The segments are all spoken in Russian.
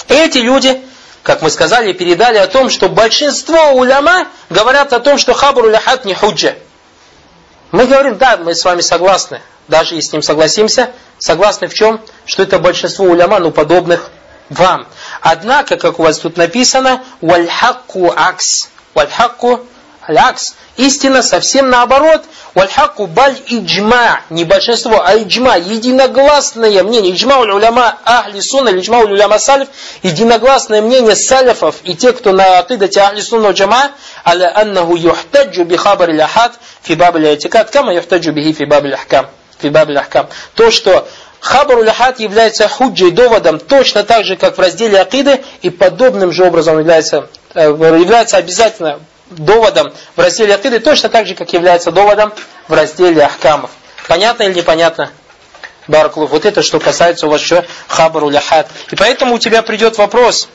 Эти люди, как мы сказали, передали о том, что большинство уляма говорят о том, что хабар уляхат не худжа. Мы говорим, да, мы с вами согласны, даже если с ним согласимся, согласны в чем? Что это большинство уляма, подобных вам. Однако, как у вас тут написано, вальхакку акс. Вальхакку аль-акс. Истина совсем наоборот. Вальхакку баль иджма. Не большинство, а иджма. Единогласное мнение. Иджма уляма ахли сунна, иджма уляма салиф. Единогласное мнение салифов и те, кто на акидате ахли сунна джама, аля аннаху юхтаджу би хабар ляхат фи баб ля-атикад, кама юхтаджу бихи фи баб ля-ахкам. То, что хабар ляхат является худжей, доводом, точно так же, как в разделе акиды, и подобным же образом является обязательно доводом в разделе акиды, точно так же, как является доводом в разделе ахкамов. Понятно или непонятно? Баракаллаху. Вот это, что касается у вас еще хабару ляхат. И поэтому у тебя придет вопрос.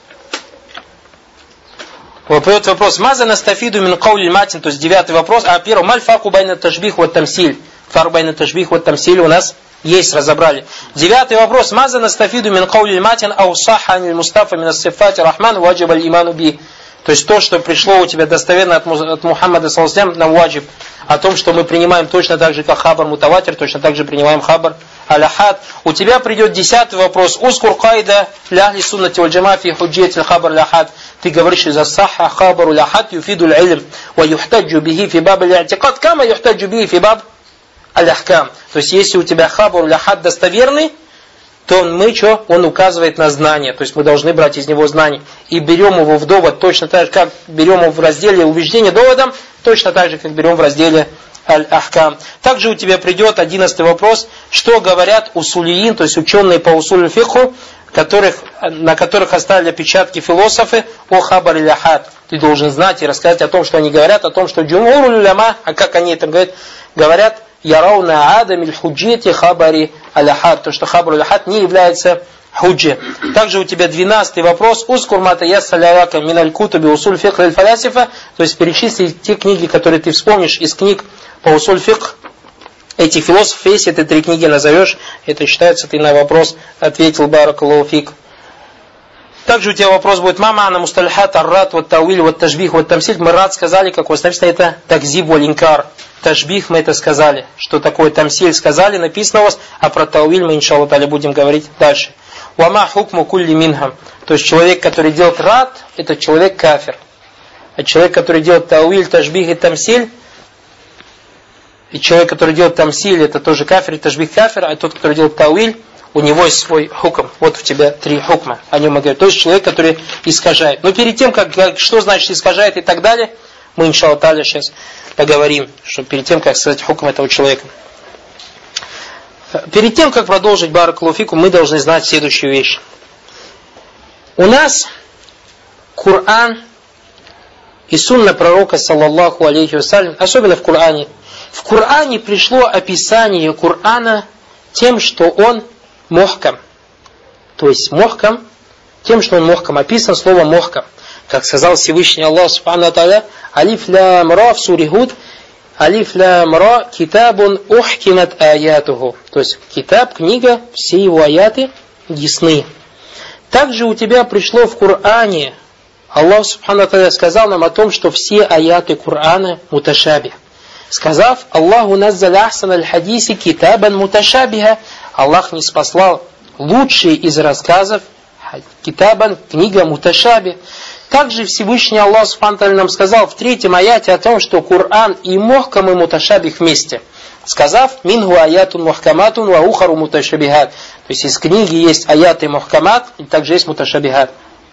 Маза настафиду мин каули матин, то есть 9 вопрос. А первый, маль факу байна ташбих вот тамсиль. Фару байна ташбих вот тамсиль у нас есть, разобрали. 9 вопрос. Маза настафиду мин каули матин ау саха аниль мустафа мин ассифати рахман ваджиб аль иману би. То есть то, что пришло у тебя достоверно от Мухаммада саллаллаху алейхи ва саллям, нам ваджиб. О том, что мы принимаем точно так же, как хабар мутаватир, точно так же принимаем хабар аляхат. У тебя придет 10 вопрос. Ускур кайда ляхли суннати валь джама фи худжиятиль хабар ляхат. Ты говоришь, из-за саха хабару ляхат юфидуль илм ва юхтаджу бихи фи баб аль-и'тикад кама юхтаджу бихи фи баб аль-ахкам. То есть если у тебя хабар ляхат достоверный, то он указывает на знание. То есть мы должны брать из него знание. И берем его в довод точно так же, как берем его в разделе убеждения доводом, точно так же, как берем в разделе аль-ахкам. Также у тебя придет 11 вопрос, что говорят усулиин, то есть ученые по усулю фикху, на которых оставили отпечатки философы о хабаре ляхат. Ты должен знать и рассказать о том, что они говорят, о том, что джумхур уляма, а как они это говорят, ярауна адамиль худжити хабари аляхат, то что хабар аляхат не является худжи. Также у тебя 12 вопрос. Ускур мата яссаляка миналь кутуби усуль фикх аль фалясифа, то есть перечисли те книги, которые ты вспомнишь из книг по усуль фикх этих философов. Если ты 3 книги назовешь, это считается, ты на вопрос ответил. Баракаллаху фик. Также у тебя вопрос будет: мама ана мусталихат аррат вот тауиль вот ташбих вот тамсиль. Мы рад сказали, как у вас написано, это такзиб валь инкар. Ташбих мы это сказали. Что такое тамсиль сказали, написано у вас, а про тауиль мы, иншаллах та'аля, будем говорить дальше. Вама хукму кулли минхам. То есть человек, который делает рад, это человек кафир. А человек, который делает тауиль, ташбих и тамсиль, и человек, который делает тамсиль, это тоже кафир, и ташбих кафир, а тот, который делает тауиль, у него есть свой хукм. Вот у тебя 3 хукма. О нем мы говорим. То есть человек, который искажает. Но перед тем, что значит искажает и так далее, мы, иншаллах та'аля, сейчас поговорим, что перед тем, как сказать хукм этого человека. Перед тем, как продолжить баракаллаху фикум, мы должны знать следующую вещь. У нас Коран и сунна пророка, саллаллаху алейхи вассалям, особенно в Коране. В Коране пришло описание Корана тем, что он мохкам. То есть мохкам, тем, что он мохкам. Описан слово мохкам. Как сказал Всевышний Аллах субхану ва тааля, алиф лям ра в суре Худ, алиф лям ра китабун ухкимат аятуху. То есть китаб, книга, все его аяты ясны. Также у тебя пришло в Коране, Аллах субхану ва тааля сказал нам о том, что все аяты Корана муташабих. Сказав, Аллаху наззаля ахсан аль-хадиси китабан муташабиха. Аллах не спаслал лучшие из рассказов китабан, книга муташаби. Также Всевышний Аллах субхану ва тааля нам сказал в 3 аяте о том, что Коран и мухкам и муташабих вместе. Сказав, мингу аятун мухкаматун ва ухару муташабихат. То есть из книги есть аяты мухкамат и также есть муташабихат.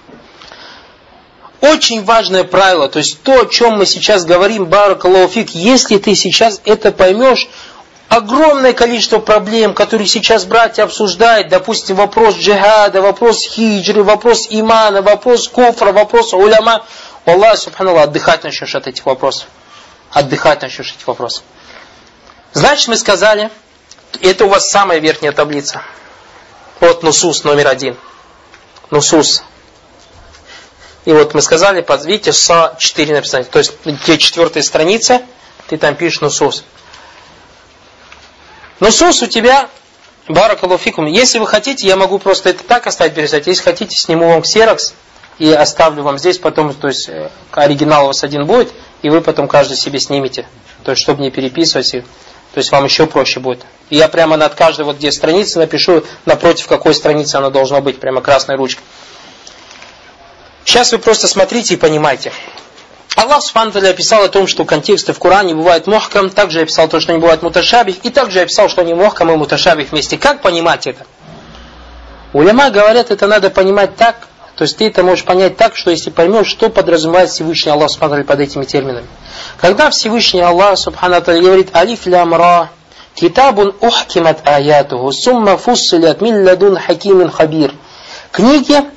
Очень важное правило, то есть то, о чем мы сейчас говорим, баракаллаху фик, если ты сейчас это поймешь, огромное количество проблем, которые сейчас братья обсуждают, допустим, вопрос джихада, вопрос хиджры, вопрос имана, вопрос куфра, вопрос уляма, Аллах субханаллах, отдыхать начнешь от этих вопросов. Отдыхать начнешь от этих вопросов. Значит, мы сказали, это у вас самая верхняя таблица. Вот нусус номер 1. Нусус. И вот мы сказали, видите, СА 4 написано. То есть, где 4 страница, ты там пишешь нусус. Нусус у тебя Баракаллаху фикум. Если вы хотите, я могу просто это так оставить пересадить. Если хотите, сниму вам ксерокс и оставлю вам здесь потом, то есть оригинал у вас один будет, и вы потом каждый себе снимете. То есть, чтобы не переписывать их. То есть, вам еще проще будет. И я прямо над каждой вот где страницы напишу, напротив какой страницы оно должно быть, прямо красной ручкой. Сейчас вы просто смотрите и понимайте. Аллах Субхану ва Тааля описал о том, что контексты в Коране бывают мухкам, также описал то, что они бывают муташабих, и также описал, что они мухкам и муташабих вместе. Как понимать это? Уляма говорят, это надо понимать так, то есть ты это можешь понять так, что если поймешь, что подразумевает Всевышний Аллах Субхану ва Тааля под этими терминами. Когда Всевышний Аллах Субхану ва Тааля говорит «Алиф лям ра, китабун ухкимат аятуху, сумма фуссилят мин ладун хакимин хабир». Книга,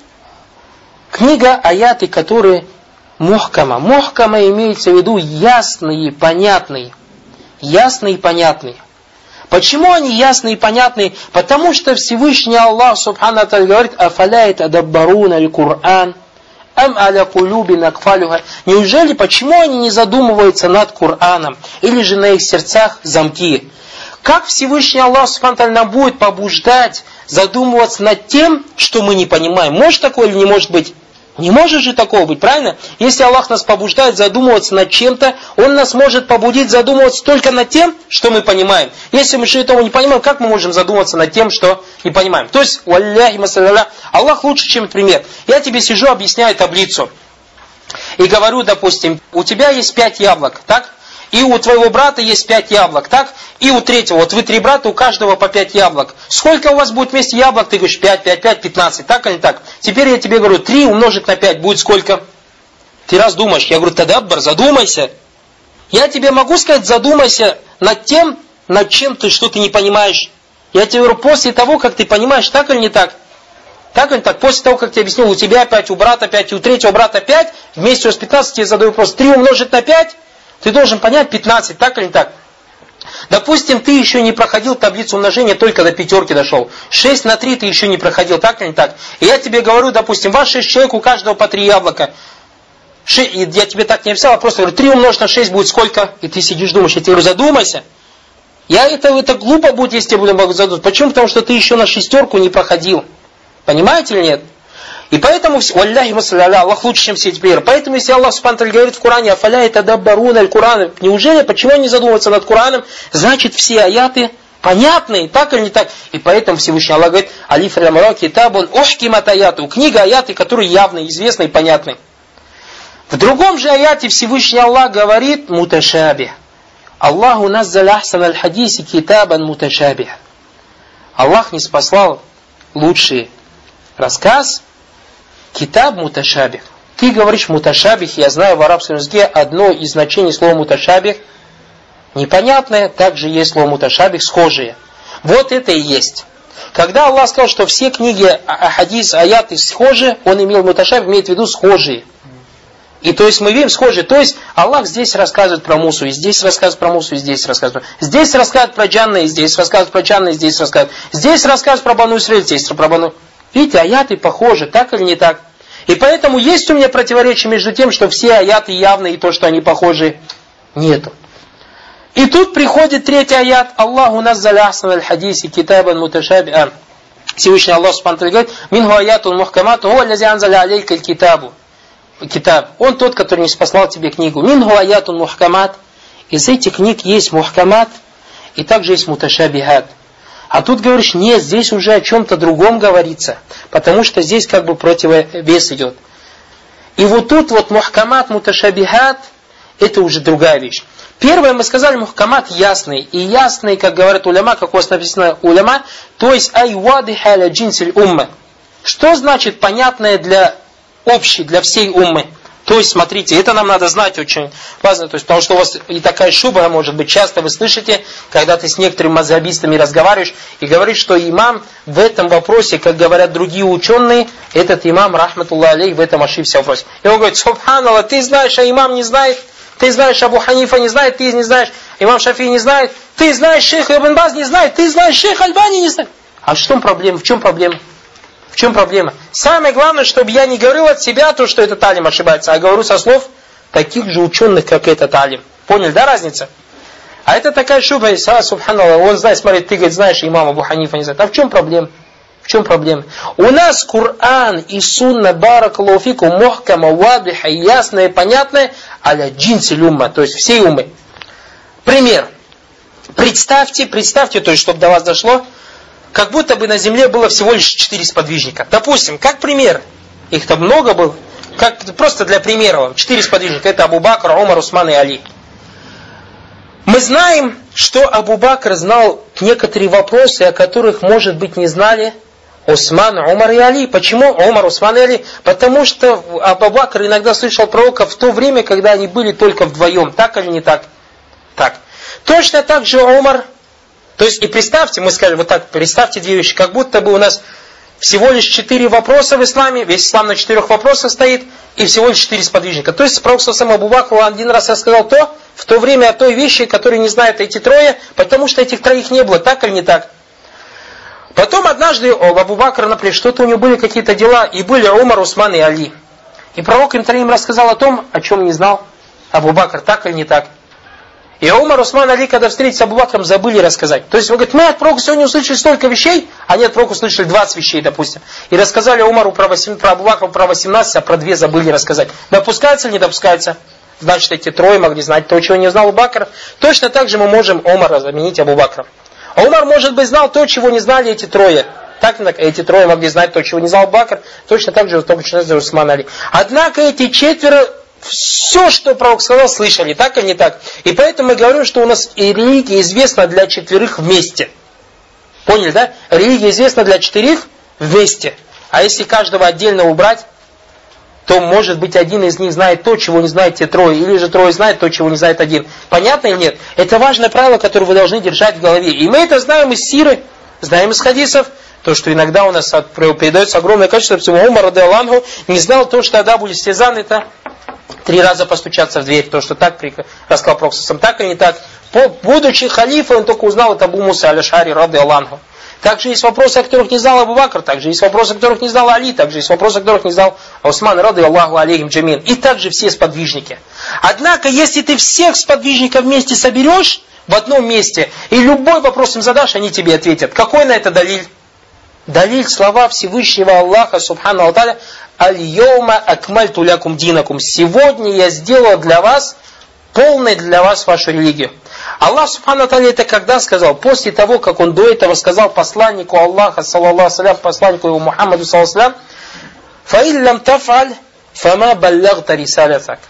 аяты, которые мухкама. Мухкама имеется в виду ясные, понятные. Ясные и понятные. Почему они ясные и понятные? Потому что Всевышний Аллах Субхану ва Тааля говорит: «Афаля ятадаббаруна аль-Кур'ан, ам аля кулюбин акфалюха». Неужели, почему они не задумываются над Кур'аном? Или же на их сердцах замки? Как Всевышний Аллах Субхану ва Тааля нам будет побуждать задумываться над тем, что мы не понимаем? Может такое или не может быть? Не может же такого быть, правильно? Если Аллах нас побуждает задумываться над чем-то, Он нас может побудить задумываться только над тем, что мы понимаем. Если мы что-то не понимаем, как мы можем задумываться над тем, что не понимаем? То есть, валляхи масалля, Аллах лучше, чем пример. Я тебе сижу, объясняю таблицу. И говорю, допустим, у тебя есть 5 яблок, так? И у твоего брата есть 5 яблок, так? И у третьего, вот вы 3 брата, у каждого по 5 яблок. Сколько у вас будет вместе яблок? Ты говоришь 5, 5, 5, 15, так или не так? Теперь я тебе говорю, 3 умножить на 5 будет сколько? Ты раз думаешь, я говорю, тадаббар, задумайся. Я тебе могу сказать, задумайся над тем, над чем ты, что ты не понимаешь. Я тебе говорю, после того, как ты понимаешь, так или не так? Так или не так? После того, как я объяснил, у тебя 5, у брата 5, и у третьего брата 5, вместе с 15 я задаю вопрос, 3 умножить на 5? Ты должен понять 15, так или не так? Допустим, ты еще не проходил таблицу умножения, только до 5 дошел. 6 на 3 ты еще не проходил, так или не так? И я тебе говорю, допустим, вас 6 человек, у каждого по 3 яблока. Я тебе так не описал, а просто говорю, 3 умножить на 6 будет сколько? И ты сидишь, думаешь, я тебе говорю, задумайся. Это глупо будет, если я буду задуматься. Почему? Потому что ты еще на 6 не проходил. Понимаете или нет? И поэтому, валляхи масалля, Аллах лучше, чем все эти примеры. Поэтому, если Аллах Субхану ва Тааля говорит в Коране, афаля ятадаббаруна аль-Кур'ан, неужели, почему не задумываться над Кораном? Значит, все аяты понятные, так или не так? И поэтому Всевышний Аллах говорит, алиф лям ра китабун ухкимат аяту. Книга аяты, которые явны, известны и понятны. В другом же аяте Всевышний Аллах говорит, муташабих. Аллаху наззаля ахсан аль-хадиси китабан муташабих. Аллах не спаслал лучший рассказ, китаб муташабих. Ты говоришь муташабих, я знаю в арабском языке одно из значений слова муташабих непонятное, также есть слово муташабих схожие. Вот это и есть. Когда Аллах сказал, что все книги, хадис, аяты схожи, Он имел муташабих, имеет в виду схожие. И то есть мы видим схожие. То есть Аллах здесь рассказывает про Мусу, и здесь рассказывает про Мусу, и здесь рассказывает. Здесь рассказывает про Джанна, и здесь рассказывает про Джанна, и здесь рассказывает. Здесь рассказывает про Бану Исраиль, здесь про Бану. Видите, аяты похожи, так или не так? И поэтому есть у меня противоречие между тем, что все аяты явны, и то, что они похожи, нету. И тут приходит третий аят. Аллаху наззаля ахсан аль-хадиси китабан муташабиан. Всевышний Аллах Субхану ва Тааля говорит, минху аятун мухкамату, хуа аллази анзаля алейка аль-китабу. Китаб. Он тот, который не спаслал тебе книгу. Минху аятун мухкамат. Из этих книг есть мухкамат, и также есть муташабихат. А тут говоришь, нет, здесь уже о чем-то другом говорится, потому что здесь как бы противовес идет. И вот тут вот мухкамат, муташабихат, это уже другая вещь. Первое, мы сказали, мухкамат ясный. И ясный, как говорят уляма, как у вас написано уляма, то есть айвадиха ля джинсиль умма. Что значит понятное для общей, для всей уммы? То есть, смотрите, это нам надо знать очень важно, то есть, потому что у вас и такая шубха может быть, часто вы слышите, когда ты с некоторыми мазхабистами разговариваешь и говоришь, что имам в этом вопросе, как говорят другие ученые, этот имам, рахматуллах алейх, в этом ошибся в вопросе. И он говорит, субханаллах, ты знаешь, а имам не знает, ты знаешь, Абу Ханифа не знает, ты не знаешь, имам Шафи не знает, ты знаешь, шейх Ибн Баз не знает, ты знаешь, шейх Альбани не знает. А в чем проблема? В чем проблема? В чем проблема? Самое главное, чтобы я не говорил от себя то, что этот алим ошибается, а говорю со слов таких же ученых, как этот алим. Поняли, да, разница? А это такая шубха, субханаллах, он знает, смотри, ты, говорит, знаешь, имам Абу Ханифа не знает. А в чем проблема? В чем проблема? У нас Коран и Сунна, баракаллаху фикум, мухкама, вадиха, ясное, понятное, аля джинсиль умма, то есть всей уммы. Пример. Представьте, то есть, чтобы до вас дошло, как будто бы на земле было всего лишь 4 сподвижника. Допустим, как пример, их там много было, как, просто для примера вам, 4 сподвижника, это Абу Бакр, Умар, Усман и Али. Мы знаем, что Абу Бакр знал некоторые вопросы, о которых, может быть, не знали Усман, Умар и Али. Почему Умар, Усман и Али? Потому что Абу Бакр иногда слышал пророка в то время, когда они были только вдвоем. Так или не так? Так. Точно так же Умар. То есть, и представьте, мы скажем вот так, представьте две вещи, как будто бы у нас всего лишь 4 вопроса в исламе, весь ислам на 4 вопросах стоит, и всего лишь 4 сподвижника. То есть, пророк сам Абу Бакру один раз рассказал то, в то время о той вещи, которые не знают эти трое, потому что этих троих не было, так или не так. Потом однажды у Абу Бакра, например, что-то у него были какие-то дела, и были Умар, Усман и Али. И пророк им троим рассказал о том, о чем не знал Абу Бакр, так или не так. И Умар, Усман, Али, когда встретились с Абу Бакром, забыли рассказать. То есть, он говорит, мы от пророка сегодня услышали столько вещей, они от пророка услышали 20 вещей, допустим. И рассказали Умару про Абу Бакру про 18, а про 2 забыли рассказать. Допускается или не допускается? Значит, эти трое могли знать то, чего не знал Абу Бакр. Точно так же мы можем Умара заменить Абу Бакром. А Умар, может быть, знал то, чего не знали эти трое. Так, эти трое могли знать то, чего не знал Абу Бакр. Точно так же Усман, Али. Однако эти 4... Все, что пророк сказал, слышали, так или не так? И поэтому мы говорим, что у нас и религия известна для 4 вместе. Поняли, да? Религия известна для 4 вместе. А если каждого отдельно убрать, то, может быть, один из них знает то, чего не знают те трое, или же трое знают то, чего не знает один. Понятно или нет? Это важное правило, которое вы должны держать в голове. И мы это знаем из сиры, знаем из хадисов. То, что иногда у нас передается огромное количество, всего Умар, радиаллаху анху, не знал то, что Абу Истизан это 3 раза постучаться в дверь, то, что так рассказал пророк, так или не так. Будучи халифой, он только узнал это Абу Муса аль-Ашари, радиаллаху анху. Также есть вопросы, о которых не знал Абу Бакр, также есть вопросы, о которых не знал Али, также есть вопросы, о которых не знал Усман, радиаллаху алейхим джамин. И также все сподвижники. Однако, если ты всех сподвижников вместе соберешь в одном месте, и любой вопрос им задашь, они тебе ответят. Какой на это далиль? Далиль слова Всевышнего Аллаха, субхану ва-тааля, «Аль-йома акмальту лякум динакум». Сегодня я сделал для вас, полной для вас вашу религию. Аллах, субхану ва-тааля, это когда сказал? После того, как он до этого сказал посланнику Аллаха, саллаллаху салям, посланнику его Мухаммаду, саллаллаху салям, «Фаиллям тафаль, фама баллягта рисалятак».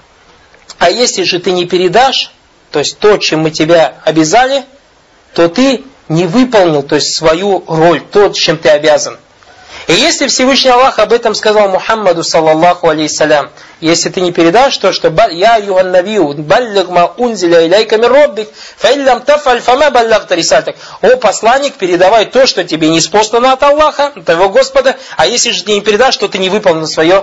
А если же ты не передашь, то есть то, чем мы тебя обязали, то ты не выполнил, то есть свою роль, то, чем ты обязан. И если Всевышний Аллах об этом сказал Мухаммаду, саллаллаху алейхиссалям, если ты не передашь то, что «Я юхан навию, баллиг ма унзиля иляйка мир роббик, фаиллям тафаль фама баллягта рисалятак». О посланник, передавай то, что тебе не спослано от Аллаха, от твоего Господа, а если же ты не передашь, то ты не выполнил свою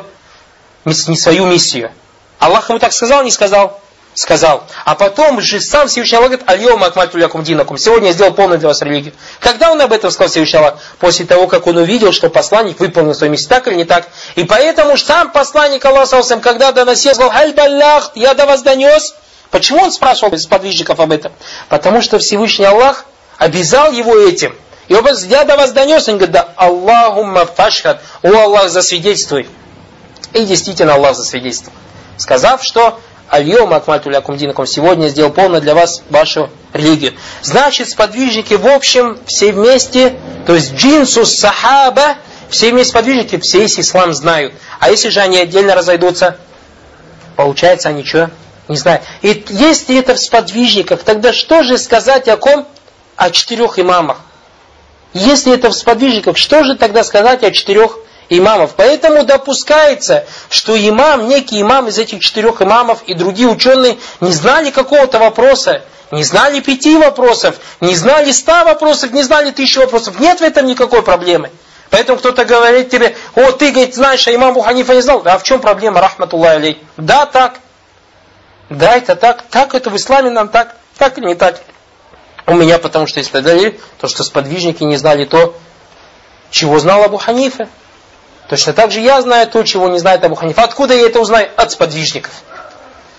миссию. Аллах ему так сказал, не сказал? Сказал. А потом же сам Всевышний Аллах говорит: «Аль-йома акмальту лякум динакум». Сегодня я сделал полную для вас религию. Когда он об этом сказал, Всевышний Аллах? После того, как он увидел, что посланник выполнил свою миссию. Так или не так? И поэтому сам посланник Аллаха, когда доносил, сказал: «Аль баллах, я до вас донес». Почему он спрашивал из подвижников об этом? Потому что Всевышний Аллах обязал его этим. И он говорит: «Я до вас донес». Он говорит: «Да Аллахумма фашхад». О Аллах, засвидетельствуй. И действительно Аллах засвидетельствовал, сказав, что «Аль-йома акмальту лякум динакум», сегодня я сделал полно для вас вашу религию. Значит, сподвижники в общем, все вместе, то есть джинсус сахаба, все вместе сподвижники, все весь ислам знают. А если же они отдельно разойдутся, получается они что? Не знаю. И если это в сподвижниках, тогда что же сказать о ком? О 4 имамах. Если это в сподвижниках, что же тогда сказать о 4 имамов? Поэтому допускается, что имам, некий имам из этих 4 имамов и другие ученые не знали какого-то вопроса, не знали 5 вопросов, не знали 100 вопросов, не знали 1000 вопросов. Нет в этом никакой проблемы. Поэтому кто-то говорит тебе: «О, ты, говорит, знаешь, а имам Абу Ханифа не знал». А в чем проблема, рахматуллахи алейх? Да, так. Да, это так. Так это в исламе нам так. Так или не так? У меня, потому что если далее, то что сподвижники не знали то, чего знал Абу Ханифа. Точно так же я знаю то, чего не знает Абу Ханифа. Откуда я это узнаю? От сподвижников.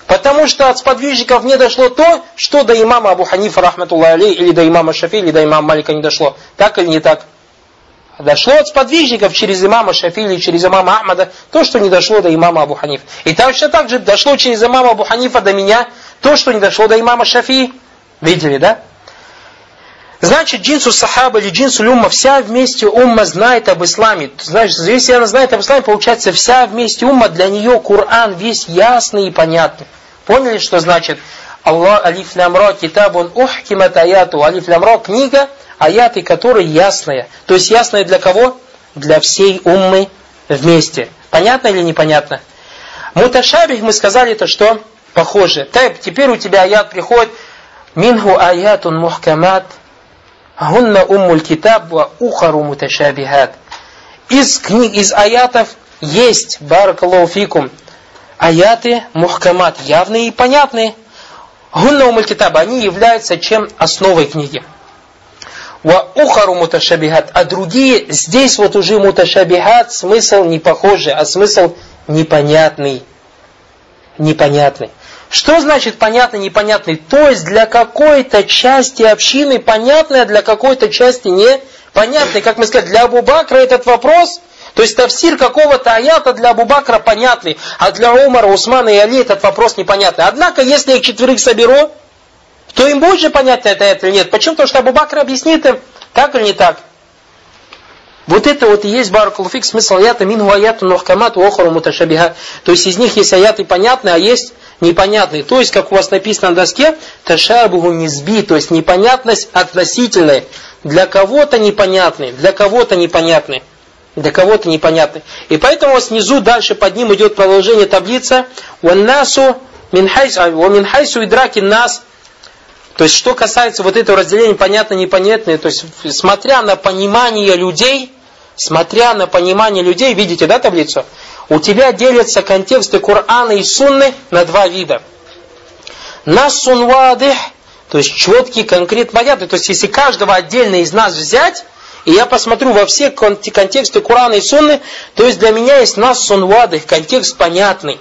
Потому что от сподвижников не дошло то, что до имама Абу Ханифа, рахматуллахи алейхи, или до имама Шафии, или до имама Малика не дошло. Так или не так? Дошло от сподвижников через имама Шафии или через имама Ахмада то, что не дошло до имама Абу Ханифа. И точно так же дошло через имама Абу Ханифа до меня то, что не дошло до имама Шафии. Видели, да? Значит, джинсу сахаба или джинсу умма, вся вместе умма знает об исламе. Значит, если она знает об исламе, получается, вся вместе умма, для нее Коран весь ясный и понятный. Поняли, что значит? Аллах алиф лям ра китабун ухкимат аяту. Алиф лям ра книга, аяты которой ясная. То есть ясная для кого? Для всей уммы вместе. Понятно или непонятно? Муташабих, мы сказали, это что? Похоже. Теперь у тебя аят приходит. Минху аятун мухкамат. Гунна уммуль китаб ва ухару муташабихат. Из книг, из аятов есть, баракаллаху фикум, аяты мухкамат, явные и понятные. Гунна уммуль китаб, они являются чем? Основой книги. Ва ухару муташабихат, а другие, здесь вот уже муташабихат, смысл не похожий, а смысл непонятный. Непонятный. Что значит понятный, непонятный? То есть для какой-то части общины понятный, а для какой-то части непонятный. Как мы сказали, для Абу Бакра этот вопрос, то есть тафсир какого-то аята для Абу Бакра понятный, а для Умара, Усмана и Али этот вопрос непонятный. Однако, если я их четверых соберу, то им будет же понятно это аят или нет. Почему? Потому что Абу Бакр объяснит им, так или не так. Вот это вот и есть баракаллаху фик, смысл аята минху аятун мухкамат ва ухару муташабиха. То есть из них есть аяты понятные, а есть непонятные. То есть, как у вас написано на доске, ташабуху низби, то есть непонятность относительная. Для кого-то непонятный, для кого-то непонятный, для кого-то непонятный. И поэтому снизу дальше под ним идет продолжение таблицы. Ваннасу мин хайсу идраки нас. То есть, что касается вот этого разделения понятно-непонятное, то есть, смотря на понимание людей, видите, да, таблицу? У тебя делятся контексты Корана и Сунны на два вида. Нассун вадих, то есть четкий, конкретный, понятный. То есть, если каждого отдельно из нас взять, и я посмотрю во все контексты Корана и Сунны, то есть для меня есть нассун вадих, контекст понятный.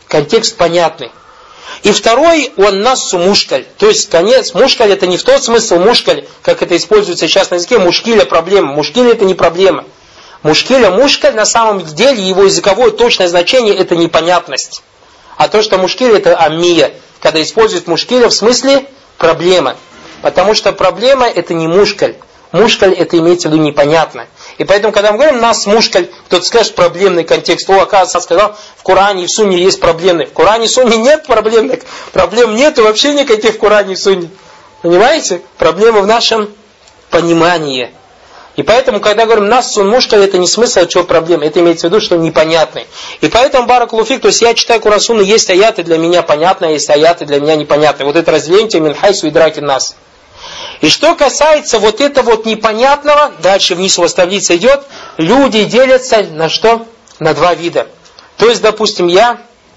И второй, он нассу мушкаль. То есть, конец, мушкаль это не в тот смысл мушкаль, как это используется сейчас на языке, мушкиля проблема. Мушкиль это не проблема. Мушкаль на самом деле, его языковое точное значение это непонятность. А то, что мушкиль это аммия, когда используют мушкиля в смысле проблема. Потому что проблема это не мушкаль. Мушкаль это имеется в виду непонятно. И поэтому, когда мы говорим нас мушкаль, кто-то скажет проблемный контекст. Оказывается, сказал, в Коране и в Сунне есть проблемный. В Коране и в Сунне нет проблемных. Проблем нету вообще никаких в Коране и в Сунне. Понимаете? Проблема в нашем понимании. И поэтому, когда говорим нас сун мушкаль, это не смысл, а чего проблема. Это имеется в виду, что непонятный. И поэтому, баракаллаху фик, то есть я читаю Коран Сунну, есть аяты для меня понятные, есть аяты для меня непонятные. Вот это разделение мин хайсу идраки нас. И что касается вот этого вот непонятного, дальше вниз у вас таблица идет, люди делятся на что? На два вида. То есть, допустим, я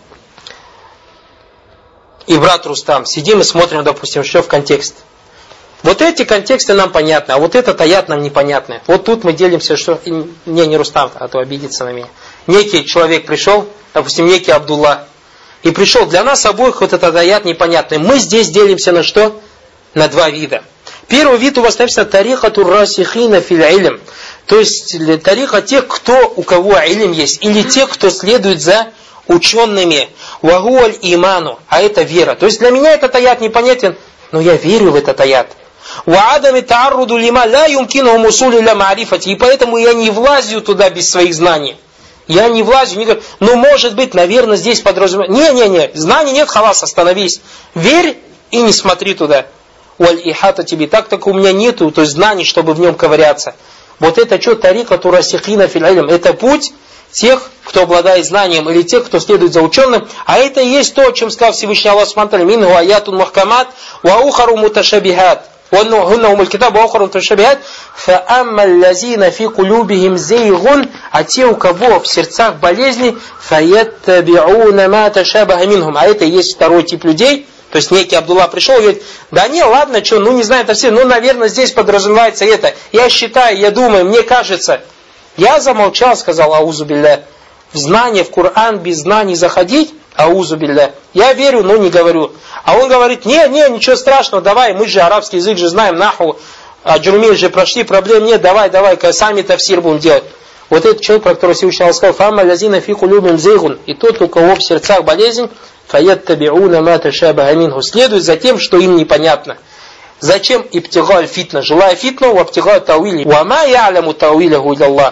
и брат Рустам сидим и смотрим, допустим, что в контекст. Вот эти контексты нам понятны, а вот этот аят нам непонятный. Вот тут мы делимся, что... Не Рустам, а то обидится на меня. Некий человек пришел, допустим, некий Абдулла, и пришел, для нас обоих вот этот аят непонятный. Мы здесь делимся на что? На два вида. Первый вид у вас написано тарихату расихина фил илм. То есть тариха тех, у кого илм есть, или тех, кто следует за учеными. Вагуаль иману, а это вера. То есть для меня этот аят непонятен, но я верю в этот аят. وَعَدَمِ تَعَرُّضُ لِمَا لَا يُمْكِنُهُمْ وُصُولِ إِلَى مَعْرِفَةِ. И поэтому я не влазю туда без своих знаний. Я не влазю, не говорю, ну может быть, наверное, здесь подразумевается. Не, знаний нет, халас, остановись. Верь и не смотри туда. وَالْإِحَاتَ тебе так у меня нету, то есть знаний, чтобы в нем ковыряться. Вот это что, тарикату расихина фил илм. Это путь тех, кто обладает знанием, или тех, кто следует за ученым. А это и есть то, о чем сказал Всевышний Аллах Субхану ва Тааля: «Минху аятун мухкамат ва ухару муташабихат». «Гунна умуль китаб ва ухару муташабихат». «Фаамма аллазина фи кулюбихим зейгун». А те, у кого в сердцах болезни, «фаяттабиуна ма ташабаха минхум». А это и есть второй тип людей. То есть некий Абдулла пришел и говорит: да не, ладно, что, не знаю это все, наверное, здесь подразумевается это. Я считаю, я думаю, мне кажется. Я замолчал, сказал аузу билля. В знание, в Коран без знаний заходить, Аузу билля. Я верю, но не говорю. А он говорит, не, ничего страшного, давай, мы же арабский язык же знаем, наху, аджурумей же прошли, проблем нет, давай, сами тафсир будем делать. Вот этот человек, про которого Всевышний Аллах сказал, фамма лазина фику любим зейгун, и тот, у кого в сердцах болезнь, фаяттабиуна ма ташабаха минху, следует за тем, что им непонятно. Зачем ибтигаль фитна? Желая фитну, вабтигаль тауили. Вама я'ляму тауиляху илlallah.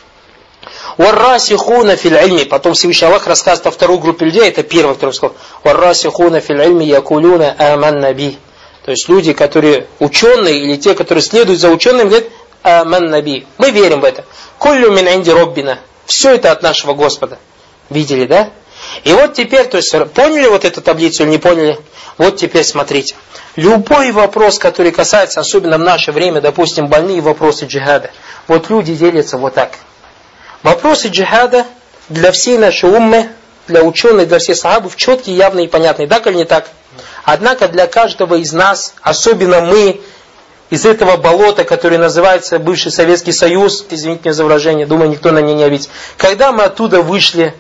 Варрасихуна фил ильми. Потом Всевышний Аллах рассказывает о второй группе людей, это первый, второй сказал. Варрасихуна фил ильми якулюна аманна би. То есть люди, которые ученые, или те, которые следуют за ученым, говорят, аманна би. Мы верим в это. Куллю мин инди роббина. Все это от нашего Господа. Видели, да? И вот теперь, то есть, поняли вот эту таблицу или не поняли? Вот теперь смотрите. Любой вопрос, который касается, особенно в наше время, допустим, больные вопросы джихада. Вот люди делятся вот так. Вопросы джихада для всей нашей уммы, для ученых, для всех сахабов четкие, явные и понятные. Так или не так? Однако для каждого из нас, особенно мы, из этого болота, которое называется бывший Советский Союз, извините меня за выражение, думаю, никто на ней не обидится. Когда мы оттуда вышли,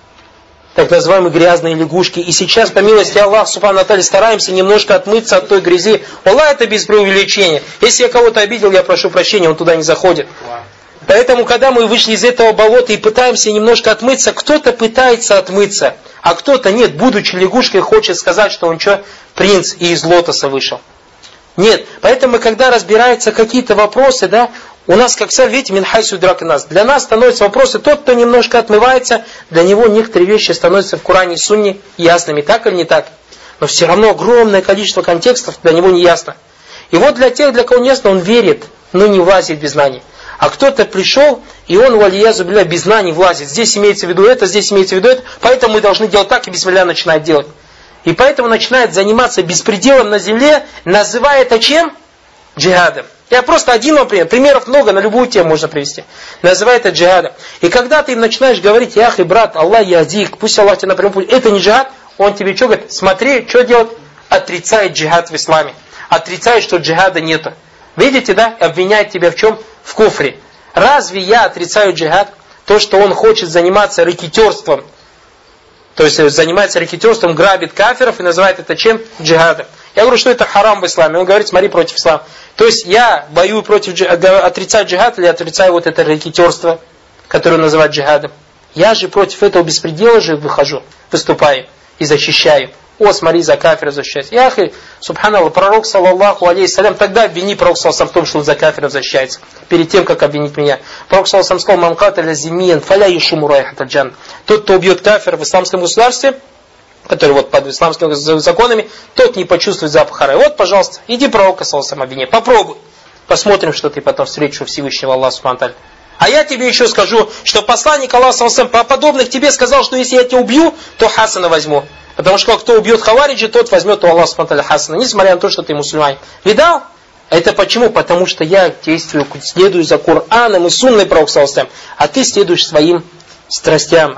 так называемые грязные лягушки, и сейчас, по милости Аллаха, субхану ва тааля, стараемся немножко отмыться от той грязи. Аллах, это без преувеличения. Если я кого-то обидел, я прошу прощения, он туда не заходит. Поэтому, когда мы вышли из этого болота и пытаемся немножко отмыться, кто-то пытается отмыться, а кто-то нет, будучи лягушкой, хочет сказать, что он что, принц и из лотоса вышел. Нет. Поэтому, когда разбираются какие-то вопросы, да, у нас, как сказали, видите, минхайсу драк нас. Для нас становятся вопросы, тот, кто немножко отмывается, для него некоторые вещи становятся в Коране и Сунне ясными, так или не так. Но все равно огромное количество контекстов для него не ясно. И вот для тех, для кого не ясно, он верит, но не влазит без знаний. А кто-то пришел, и он, валиязу билля, без знаний влазит. Здесь имеется в виду это, здесь имеется в виду это, поэтому мы должны делать так, и бисмилля начинает делать. И поэтому начинает заниматься беспределом на земле, называя это чем? Джихадом. Я просто один вам пример. Примеров много, на любую тему можно привести. Называй это джихадом. И когда ты им начинаешь говорить, ях и брат, Аллах ядик, пусть Аллах тебя напрямую путь, это не джихад, он тебе что говорит? Смотри, что делает? Отрицает джихад в исламе. Отрицает, что джихада нету. Видите, да? Обвиняет тебя в чем? В куфре. Разве я отрицаю джихад? То, что он хочет заниматься рэкетёрством. То есть занимается рэкетёрством, грабит кафиров и называет это чем? Джихадом. Я говорю, что это харам в исламе. Он говорит, смотри, против ислама. То есть я воюю против джихада, отрицаю джихад или отрицаю вот это рэкетёрство, которое называют джихадом. Я же против этого беспредела же выхожу, выступаю и защищаю. О, смотри, за кафира защищается. Яхи, субханаллах, пророк, саллаллаху алейхиссалям, тогда обвини пророк, саллаллаху, в том, что он за кафиров защищается. Перед тем, как обвинить меня. Пророк, саллаллаху, сказал, мамкаталя зимиян, фаля юшуму райхата джан. Тот, кто убьет кафира в исламском государстве, который вот под исламскими законами, тот не почувствует запах рая. Вот, пожалуйста, иди пророка, саллаллаху, обвини. Попробуй. Посмотрим, что ты потом встретишь у Всевышнего Аллаха, субхану ва тааля. А я тебе еще скажу, что посланник Аллаха, саллаллаху, по подобных тебе сказал, что если я тебя убью, то Хасана возьму. Потому что кто убьет Хавариджи, тот возьмет у Аллаха субхану ва тааля Хасана, несмотря на то, что ты мусульманин. Видал? Это почему? Потому что я действую, следую за Кораном и сунной пророк, саллаллаху, а ты следуешь своим страстям.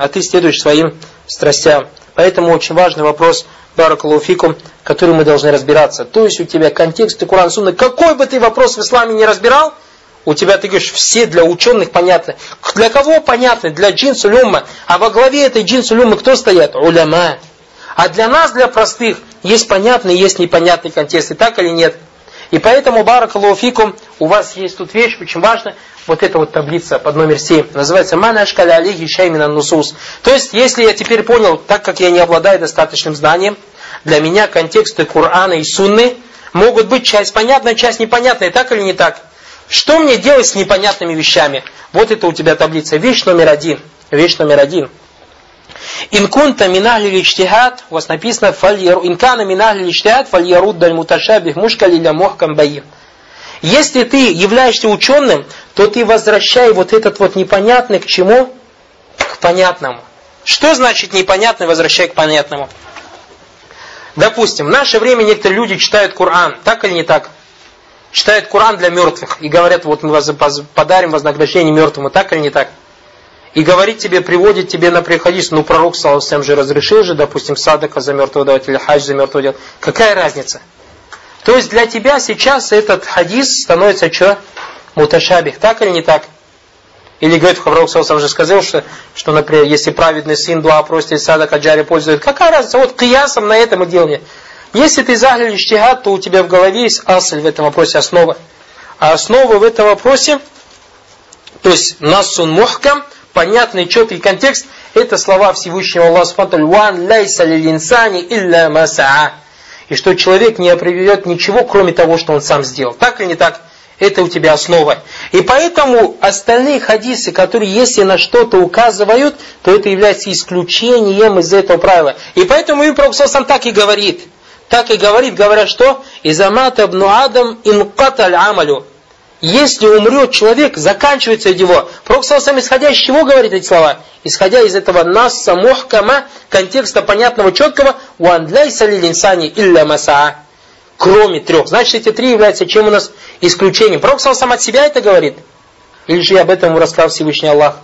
Поэтому очень важный вопрос, баракаллаху фикум, который мы должны разбираться. То есть у тебя контекст Корана, сунна, какой бы ты вопрос в исламе не разбирал, у тебя, ты говоришь, все для ученых понятны. Для кого понятны? Для джинсуль умма. А во главе этой джинсуль уммы кто стоят? Уляма. А для нас, для простых, есть понятный, есть непонятный контекст. И так или нет? И поэтому, баракаллаху фикум, у вас есть тут вещь, очень важная, вот эта вот таблица под номер 7. Называется «Манашкаля алейхи шаймина нусус». То есть, если я теперь понял, так как я не обладаю достаточным знанием, для меня контексты Корана и Сунны могут быть часть понятная, часть непонятная. Так или не так? Что мне делать с непонятными вещами? Вот это у тебя таблица. Вещь номер 1. Инкунта минахли личтихад, у вас написано инкана минахли личтихад фальярудд даль муташабих мушкали ля мухкам баин. Если ты являешься ученым, то ты возвращай вот этот вот непонятный к чему? К понятному. Что значит непонятный возвращай к понятному? Допустим, в наше время некоторые люди читают Коран, так или не так? Читают Коран для мертвых и говорят, вот мы подарим вознаграждение мертвому, так или не так? И говорит тебе, приводит тебе на хадис, ну пророк саллаллаху же разрешил же, допустим, садака за мертвого давать или хадж за мертвого делать. Какая разница? То есть для тебя сейчас этот хадис становится что? Муташабих, так или не так? Или говорит, Пророк саллаллаху уже сказал, что, например, если праведный сын дуа просит, садака джари пользует, какая разница? Вот киясом на этом и делание. Если ты захлил иджтихад, то у тебя в голове есть асль в этом вопросе, основа. А основа в этом вопросе, то есть нассун мухкам, понятный, четкий контекст, это слова Всевышнего Аллаха Субхану ва та'аля: «Ван лайса лил инсани илля ма саа». И что человек не определяет ничего, кроме того, что он сам сделал. Так или не так? Это у тебя основа. И поэтому остальные хадисы, которые если на что-то указывают, то это является исключением из этого правила. И поэтому и Пророк сам так и говорит. Так и говорит, говоря что? «Изамат абну адам инкаталь амалю». Если умрет человек, заканчивается его. Пророк сам исходя из чего говорит эти слова? Исходя из этого насса мухкама, контекста понятного, четкого, «Уан ляйса лил инсани илля масаа». Кроме трех. Значит, эти три являются чем у нас? Исключением. Пророк сам от себя это говорит? Или же об этом рассказал Всевышний Аллах?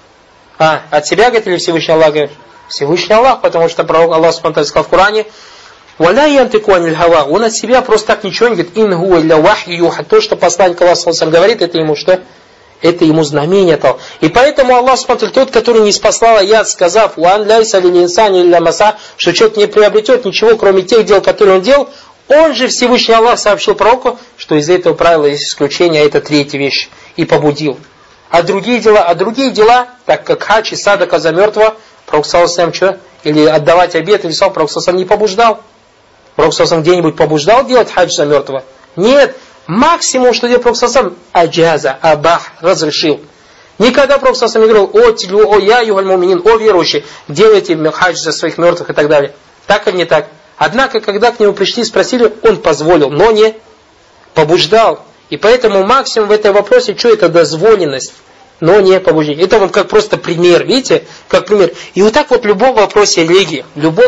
От себя говорит или Всевышний Аллах говорит? Всевышний Аллах, потому что пророк Аллах сказал в Коране: «Валя янтику аниль хава». Он от себя просто так ничего не говорит. «Ин хуа илля вахью юха». То, что посланник Аллаха говорит, это ему что? Это ему знамение того. И поэтому Аллах, тот, который не спаслал аят, сказав: «Уан ляйса лил инсани илля маса», что человек не приобретет ничего, кроме тех дел, которые он делал, он же Всевышний Аллах сообщил пророку, что из этого правила есть исключение, а это третья вещь, и побудил. А другие дела, так как хадж и садака за мертвого, пророк саллаллаху что? Или отдавать обет, или сал, пророк саллаллаху не побуждал. Пророк саллаллаху где-нибудь побуждал делать хадж за мертвого? Нет. Максимум, что делал пророк саллаллаху, аджаза, абах, разрешил. Никогда пророк саллаллаху не говорил: «О я югаль муминин, о верующие, делайте хадж за своих мертвых» и так далее. Так или не так? Однако, когда к нему пришли и спросили, он позволил, но не побуждал. И поэтому максимум в этом вопросе, что это дозволенность, но не побуждение. Это вот как просто пример, видите, как пример. И вот так вот в любом вопросе религии,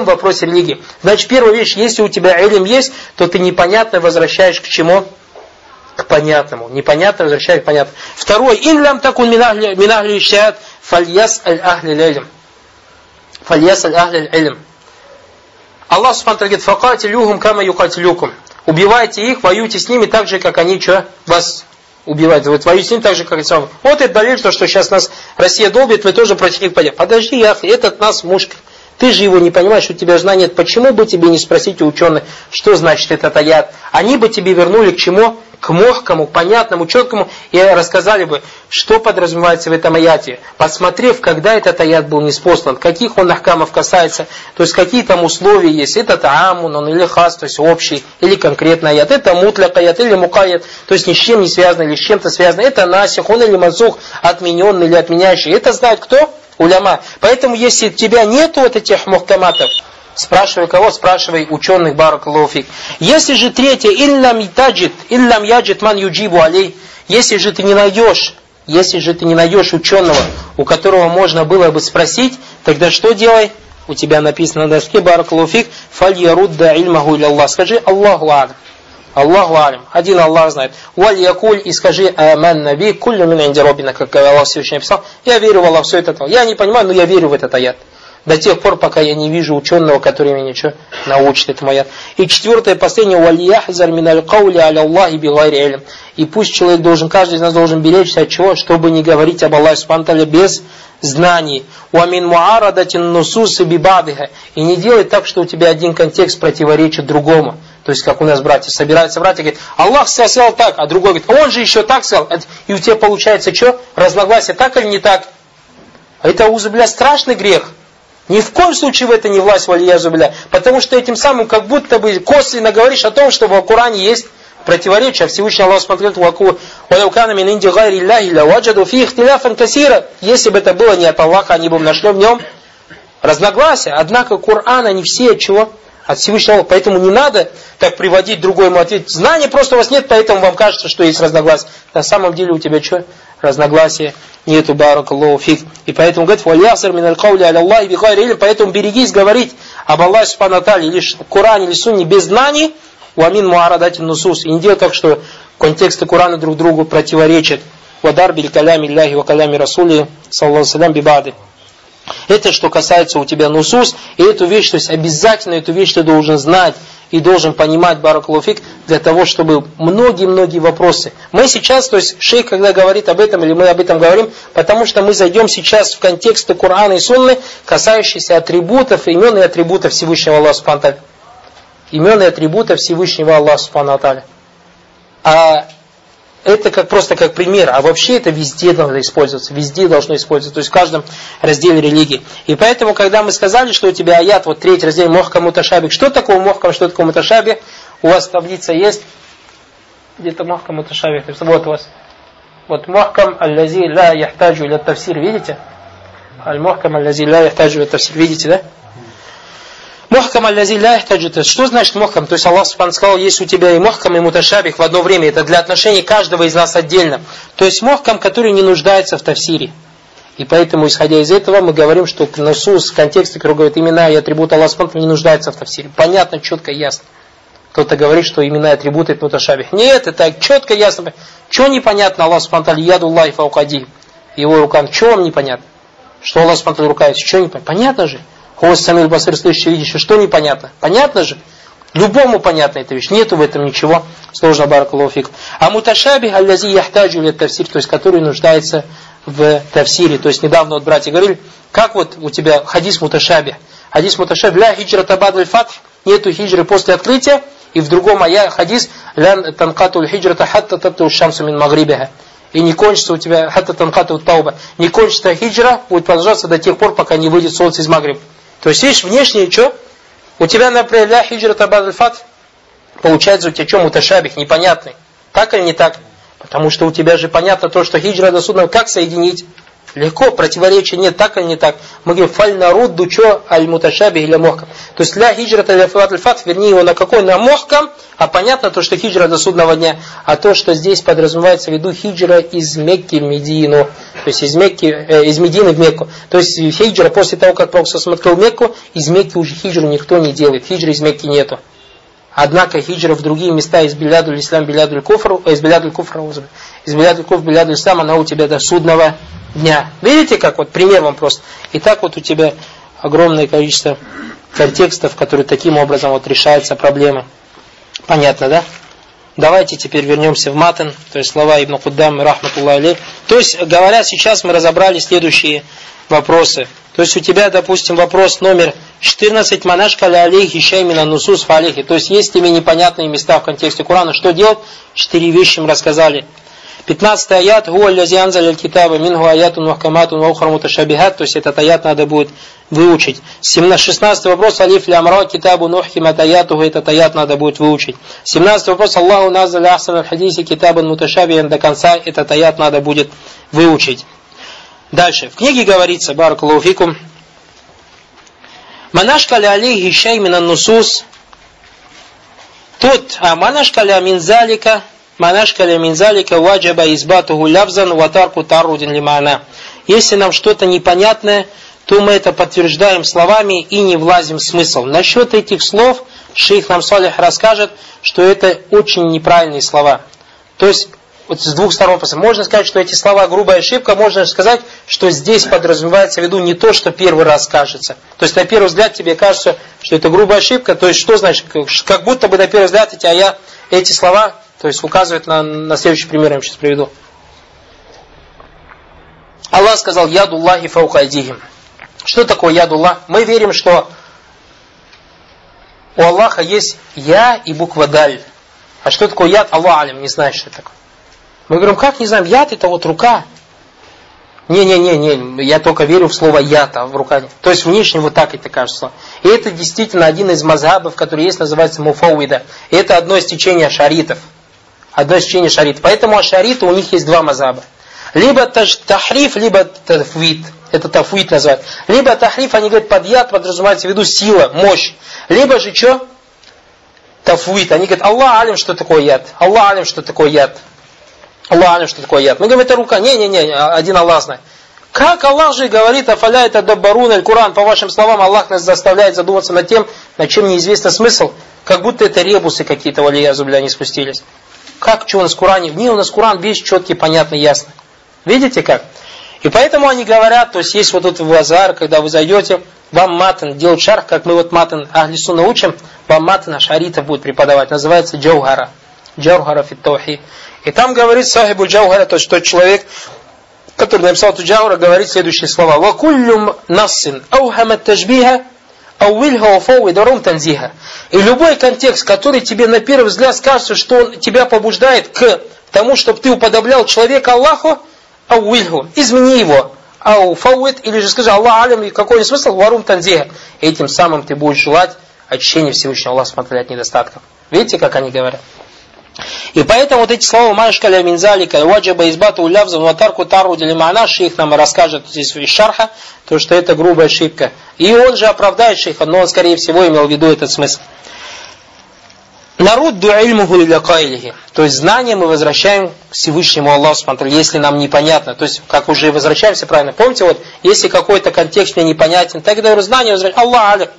Значит, первая вещь, если у тебя илм есть, то ты непонятно возвращаешь к чему? К понятному. Непонятно возвращаешь к понятному. Второе, ин лям такун минахли ищат фальяс аль-ахли илм. Фальяс аль-ахли илм. Аллах Субхану говорит: «Факатилюхум кама юкатилюкум». Убивайте их, воюйте с ними так же, как они вас убивают. Вот воюйте с ними так же, как и с вами. Вот это далиль, что сейчас нас Россия долбит, вы тоже против них пойдете. Подожди, яхи, этот нас мушка. Ты же его не понимаешь, у тебя знаний нет. Почему бы тебе не спросить у ученых, что значит этот аят? Они бы тебе вернули к чему? К мохкому, понятному, четкому, и рассказали бы, что подразумевается в этом аяте, посмотрев, когда этот аят был ниспослан, каких он ахкамов касается, то есть какие там условия есть, это таамун, он или хас, то есть общий, или конкретный аят, это мутляк аят, или мукаят, то есть ни с чем не связано, или с чем-то связано, это насих, он или мансух, отмененный или отменяющий, это знает кто? Уляма. Поэтому, если у тебя нету вот этих мухкаматов, спрашивай кого? Спрашивай ученых, баракаллаху фик. Если же третье, иллам яджит ман юджибу алей, если же ты не найдешь ученого, у которого можно было бы спросить, тогда что делай? У тебя написано на доске, баракаллаху фик, фаль ярудда ильмаху иля Аллах. Скажи: Аллаху алям. Аллаху алям. Один Аллах знает. Валь якуль, и скажи: аман наби куллю мин инди роббина, как Аллах Всевышний написал. Я верю в Аллах, все это. Я не понимаю, но я верю в этот аят. До тех пор, пока я не вижу ученого, который меня что научит этому аят. И четвертое, последнее: вальяхзар миналь каули аля Аллахи бигайри илм. И пусть человек должен, каждый из нас должен беречься от чего? Чтобы не говорить об Аллахе субхану ва тааля без знаний. Уамин муарадатин нусуси бибадиха. И не делай так, что у тебя один контекст противоречит другому. То есть, как у нас братья, собираются братья, говорят: Аллах сказал так, а другой говорит: он же еще так сказал. И у тебя получается что? Разногласие, так или не так? Это, аузу-билля, страшный грех. Ни в коем случае в это не власть, валиязу-билля. Потому что этим самым как будто бы косвенно говоришь о том, что в Коране есть противоречие. Всевышний Аллах смотрит: если бы это было не от Аллаха, они бы нашли в нем разногласия. Однако Коран, они все от чего? От Всевышнего Аллаха. Поэтому не надо так приводить другому ответ. Знания просто у вас нет, поэтому вам кажется, что есть разногласия. На самом деле у тебя что? Разногласия нету, баракаллаху фик. И поэтому говорит: вальясар миналь каули аля Аллахи бигайри илм. Поэтому берегись говорить об Аллахе субхану ва тааля, или в Коране, или в Сунне без знаний. Уамин муарадатин нусус. И не делай так, что контексты Корана друг другу противоречат. Вадар биль калями Аллахи ва калями Расули саллаллаху салям бибады. Это что касается у тебя нусус, и эту вещь, то есть обязательно эту вещь ты должен знать. и должен понимать, баракаллаху фик, для того, чтобы многие-многие вопросы. Мы сейчас, то есть шейх, когда говорит об этом, или мы об этом говорим, потому что мы зайдем сейчас в контексты Корана и Сунны, касающиеся атрибутов, имен и атрибутов Всевышнего Аллаха Субхану ва Тааля. Имен и атрибутов Всевышнего Аллаха Субхану ва Тааля. А это просто как пример, а вообще это везде должно использоваться, везде должно использоваться, то есть в каждом разделе религии. И поэтому, когда мы сказали, что у тебя аят, вот третий раздел, мухкам муташабих, что такое мухкам, что такое муташабих, у вас таблица есть, где-то мухкам муташабих, вот у вас, вот мухкам аллази ла яхтаджу ля тавсир, видите? Аль-мухкам аллази ла яхтаджу ля тавсир, видите, да? Мухкам аллази ля яхтаджу, что значит мухкам? То есть Аллах Субхану сказал, есть у тебя и мухкам, и муташабих в одно время. Это для отношений каждого из нас отдельно. То есть мухкам, который не нуждается в тавсире. И поэтому, исходя из этого, мы говорим, что нусус, контекст, который говорит имена и атрибуты Аллаха Субхану, не нуждается в тавсире. Понятно, четко, ясно. Кто-то говорит, что имена и атрибуты это муташабих. Нет, это четко, ясно. Чего непонятно Аллах Субхану ядуллахи фаукади, его рукам, чего вам непонятно? Что Аллах Субхану рука есть, чего непонятно? Понятно же. Хос самил басир, слышащий, видящий, что непонятно? Понятно же? Любому понятна эта вещь. Нету в этом ничего сложного, баракаллаху фик. А муташабих аллази яхтаджу ля тавсир, то есть который нуждается в тавсире. То есть недавно вот братья говорили, как вот у тебя хадис муташабих. Хадис муташабих, ля хиджрата ба'даль фатх, нету хиджры после открытия. И в другом хадис, ля танкатуль хиджрата хатта татлу шамсу мин магрибиха. И не кончится у тебя хатта танкату тауба. Не кончится хиджра, будет продолжаться до тех пор, пока не выйдет солнце из Магриба. То есть, видишь, внешне что? У тебя, например, ля хиджрата ба'даль фатх, получается у тебя что, муташабих, непонятный. Так или не так? Потому что у тебя же понятно то, что хиджра до судна, как соединить? Легко, противоречия нет, так или не так. Мы говорим, фаль нарудду чо аль муташабих или мохкам. То есть, ля хиджрата ля ба'даль фатх, верни его на какой? На мохкам, а понятно то, что хиджра до судного дня. А то, что здесь подразумевается в виду хиджра из Мекки в Медину. То есть из Медины в Мекку. То есть хиджра после того, как Пророк смотрел Мекку, из Мекки уже хиджру никто не делает. Хиджры из Мекки нету. Однако хиджра в другие места из билядуль ислам, билядуль куфр, из билядуль куфр, билядуль ислам, она у тебя до судного дня. Видите, как вот пример вам просто. И так вот у тебя огромное количество контекстов, которые таким образом вот решаются проблемы. Понятно, да? Давайте теперь вернемся в матн, то есть слова Ибн Куддам, рахматуллахи алейх. То есть, говоря сейчас, мы разобрали следующие вопросы. То есть, у тебя, допустим, вопрос номер 14, манашка ля алейхи шаймина нусус фа алейхи. То есть, есть тебе непонятные места в контексте Корана. Что делать? 4 вещи мы рассказали. 15 аят, хуа аллази анзаля аль-китаба, минху аятун мухкаматун ва ухра муташабихат. То есть, этот аят надо будет выучить. 16 вопрос, алиф лям ра китабу нухкимат аятуху. Этот аят надо будет выучить. 17 вопрос, Аллаху назаля ахсан аль-хадиси китабан муташабихан. До конца этот аят надо будет выучить. Дальше. В книге говорится, баракаллаху фикум, манашкаля алейхи шаймина нусус, манашкаля минзалика ваджаба избатуху лявзан ватарку тарудин лимана. Если нам что-то непонятное, то мы это подтверждаем словами и не влазим в смысл. Насчет этих слов шейх нам Салих расскажет, что это очень неправильные слова. То есть, вот с двух сторон можно сказать, что эти слова грубая ошибка, можно сказать, что здесь подразумевается в виду не то, что первый раз кажется. То есть на первый взгляд тебе кажется, что это грубая ошибка, то есть что значит, как будто бы на первый взгляд эти слова, то есть указывают на следующий пример, я вам сейчас приведу. Аллах сказал, ядуллахи фаука айдихим. Что такое ядуллах? Мы верим, что у Аллаха есть я и буква даль. А что такое яд? Аллах алим, не знаешь, что это такое. Мы говорим, как не знаем, яд это вот рука. Не, я только верю в слово яд, а в рука. То есть внешне вот так это кажется. И это действительно один из мазхабов, который есть, называется муфауида. И это одно из течений ашаритов. Поэтому ашариты, у них есть два мазхаба. Либо тахриф, либо тафвид. Это тафвид называют. Либо тахриф, они говорят, под яд подразумевается в виду сила, мощь. Либо же что? Тафвид. Они говорят, Аллах алим, что такое яд. Аллах алим, что такое яд. Аллах алим, что такое яд. Мы говорим, это рука. Не, один Аллах знает. Как Аллах же говорит, афаля это даббарун аль-Куран, по вашим словам, Аллах нас заставляет задуматься над тем, над чем неизвестно смысл. Как будто это ребусы какие-то, валия зубля, не спустились. Как, что у нас в Коране? Не, у нас Коран весь четкий, понятный, ясный. Видите как? И поэтому они говорят, то есть есть вот тут в Азар, когда вы зайдете, вам матан делают шарх, как мы вот матан Ахли Сунна учим, вам матан ашаритов будет преподавать, называется джаухара. Джаухара фит таухид. И там говорит сахибу джаухара, то есть тот человек, который написал эту джаухара, говорит следующие слова. Ва куллюм нассин аухамат тажбиха ауильха уфауи дарум танзиха. И любой контекст, который тебе на первый взгляд скажется, что он тебя побуждает к тому, чтобы ты уподоблял человека Аллаху, ауильху, измени его. Ау фауит, или же скажи Аллах алям, и какой смысл, варум танзиха. Этим самым ты будешь желать очищения Всевышнего Аллаха от недостатков. Видите, как они говорят? И поэтому вот эти слова «Машкаля минзалика», «Ваджаба избату улявза», «Ватарку тару делимана», шейх нам расскажет здесь из шарха, то что это грубая ошибка. И он же оправдает шейха, но он, скорее всего, имел в виду этот смысл. Нарудду ильмуху ля кайлихи. То есть знание мы возвращаем к Всевышнему Аллаху, если нам непонятно. То есть, как уже возвращаемся правильно. Помните, вот, если какой-то контекст мне непонятен, тогда знание возвращаем. Аллах алям.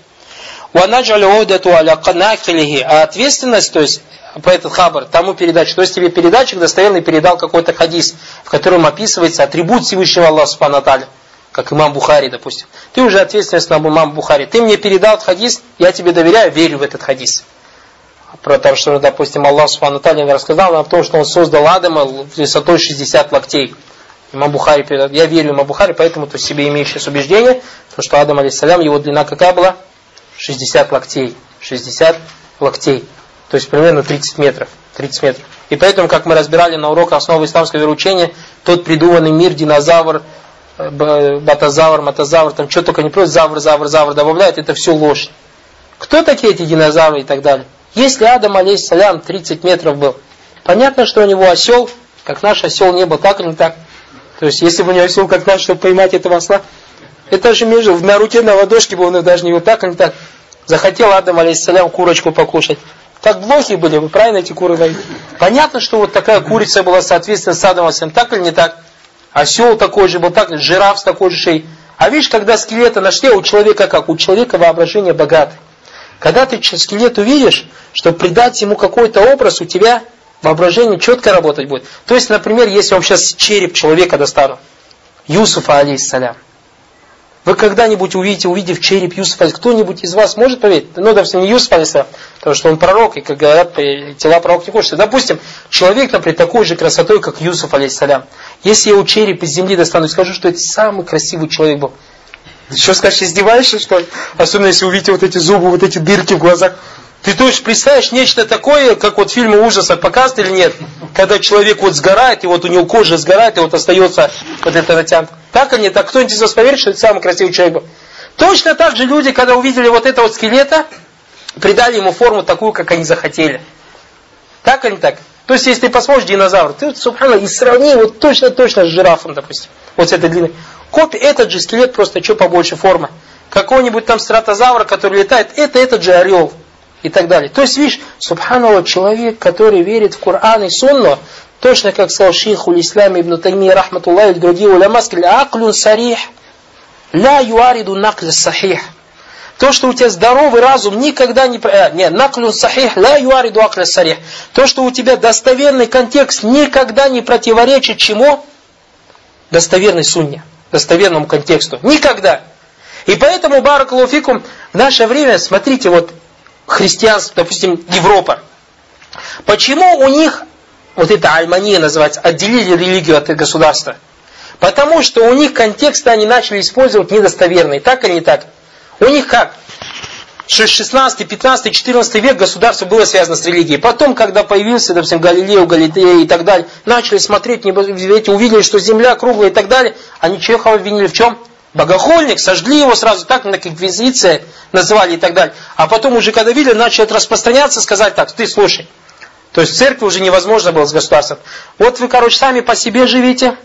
А ответственность, то есть, по этот хабар, тому передачу. То есть тебе передатчик достоверный передал какой-то хадис, в котором описывается атрибут Всевышнего Аллаха Субхану ва Тааля, как имам Бухари, допустим. Ты уже ответственность на имам Бухари. Ты мне передал этот хадис, я тебе доверяю, верю в этот хадис. Про то, что, допустим, Аллах Субхану ва Тааля рассказал нам о том, что он создал Адама высотой 60 локтей. Имам Бухари передал. Я верю имам Бухари, поэтому ты себе имеешь сейчас убеждение, что Адам, алейхиссалям, его длина какая была? 60 локтей. 60 локтей. То есть примерно 30 метров. 30 метров. И поэтому, как мы разбирали на уроках основы исламского вероучения, тот придуманный мир, динозавр, батозавр, мотозавр, там что только не просто завр добавляют, это все ложь. Кто такие эти динозавры и так далее? Если Адам, алейхиссалям, 30 метров был, понятно, что у него осел, как наш осел не был, так или не так? То есть, если бы у него осел, как наш, чтобы поймать этого осла, это же между, на руке на ладошке был, но даже не вот так или не так. Захотел Адам, алейхиссалям, курочку покушать. Так блохи были, вы правильно эти куры говорите? Понятно, что вот такая курица была, соответственно, с Адамом, так или не так? Осел такой же был, так, жираф с такой же шеей. А видишь, когда скелета нашли, у человека как? У человека воображение богатое. Когда ты скелет увидишь, чтобы придать ему какой-то образ, у тебя воображение четко работать будет. То есть, например, если вам сейчас череп человека достану, Юсуфа, алейхиссалям. Вы когда-нибудь увидев череп Юсуфа, кто-нибудь из вас может поверить? Ну, допустим, не Юсуф, алейхиссалям, потому что он пророк, и, как говорят, тела пророка не хочется. Допустим, человек, например, такой же красотой, как Юсуф, алейхиссалям. Если я его череп из земли достану и скажу, что это самый красивый человек был. Что скажешь, издеваешься, что ли? Особенно, если увидите вот эти зубы, вот эти дырки в глазах. Ты то есть представишь нечто такое, как вот фильмы ужасов показывают или нет? Когда человек вот сгорает, и вот у него кожа сгорает, и вот остается вот это натянуто. Так или нет? Так кто-нибудь из вас поверит, что это самый красивый человек был? Точно так же люди, когда увидели вот это вот скелета, придали ему форму такую, как они захотели. Так или не так? То есть, если ты посмотришь динозавр, ты, субхана, и сравни вот точно с жирафом, допустим. Вот с этой длиной. Копия, этот же скелет, просто что побольше формы. Какой-нибудь там стратозавр, который летает, это этот же орел. И так далее. То есть, видишь, субханаллах, человек, который верит в Коран и Сунну, точно как сказал шейх уль-Ислам ибн Таймия, рахматуллахи, и другие уляма, сказали, аклюн сарих, ля юариду накля сахих. То, что у тебя здоровый разум, никогда не... наклюн сахих, ля юариду акля сарих. То, что у тебя достоверный контекст, никогда не противоречит чему? Достоверной сунне, достоверному контексту. Никогда. И поэтому, баракаллаху фикум, в наше время, смотрите, вот, христианство, допустим, Европа. Почему у них, вот это альмания называется, отделили религию от государства? Потому что у них контексты они начали использовать недостоверные. Так или не так? У них как? 16, 15, 14 век государство было связано с религией. Потом, когда появился, допустим, Галилео, Галилея и так далее, начали смотреть, увидели, что земля круглая и так далее, они Чехова обвинили в чем? Богохульник, сожгли его сразу, так, как инквизиция называли и так далее. А потом уже, когда видели, начали распространяться, сказать так, ты слушай. То есть в церкви уже невозможно было с государством. Вот вы, короче, сами по себе живите,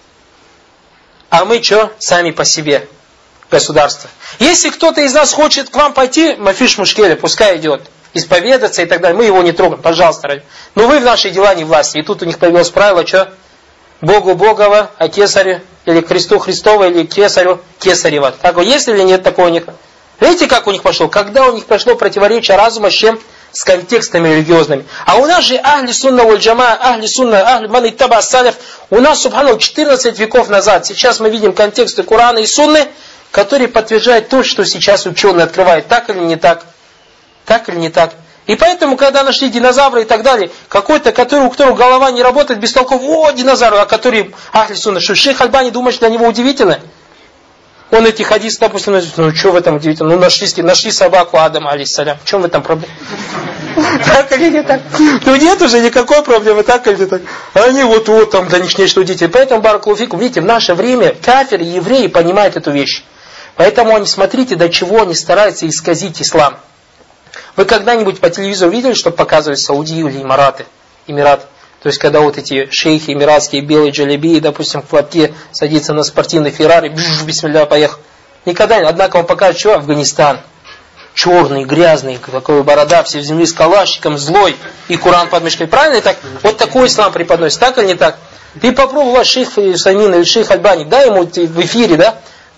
а мы что? Сами по себе. Государство. Если кто-то из нас хочет к вам пойти, мафиш мушкеля, пускай идет, исповедаться и так далее, мы его не трогаем, пожалуйста. Но вы в наши дела не власти. И тут у них появилось правило, что? Богу Богова, а кесарю, или Христу Христова, или кесарю Кесарева. Так, есть или нет такого у них? Видите, как у них пошло? Когда у них пошло противоречие разума с чем? с контекстами религиозными. А у нас же ахли сунна валь джама, ахли сунна, ахли ман иттаба саляф, у нас, субханаллах, 14 веков назад. Сейчас мы видим контексты Корана и Сунны, которые подтверждают то, что сейчас ученые открывают. Так или не так? Так или не так? И поэтому, когда нашли динозавры и так далее, какой-то, у которого голова не работает, бестолков, динозавр, а который ахли сунна, что шейх Альбани думает, что для него удивительно? Он эти хадисы, допустим, что в этом удивительно? Нашли собаку Адама, алейхиссалям. В чем в этом проблема? Так или не так? Нет уже никакой проблемы, так или не так? Они там для них нечто удивительное. Поэтому, баракаллаху фикум, видите, в наше время кафиры, евреи понимают эту вещь. Поэтому они, смотрите, до чего они стараются исказить ислам. Вы когда-нибудь по телевизору видели, что показывали Саудию или Эмираты? То есть, когда эти шейхи эмиратские, белые джалебии, допустим, в платке садится на спортивный Феррари, бисмилля, поехал. Никогда не. Однако он покажет, что Афганистан. Черный, грязный, такой борода, все в земле с калашником, злой, и Куран под мышкой. Правильно так? Вот такой ислам преподносит. Так или не так? Ты попробовал шейх Самин или шейх Альбани, дай ему в эфире, да?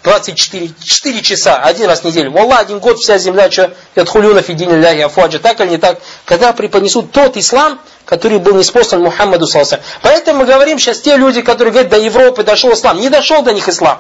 4 часа, один раз в неделю. Валлах, 1 год вся земля, что ядхулюна фи дини ляхи афваджа, так или не так? Когда преподнесут тот ислам, который был ниспослан Мухаммаду саллаллаху алейхи ва саллям. Поэтому мы говорим сейчас те люди, которые говорят, до Европы дошел ислам. Не дошел до них ислам.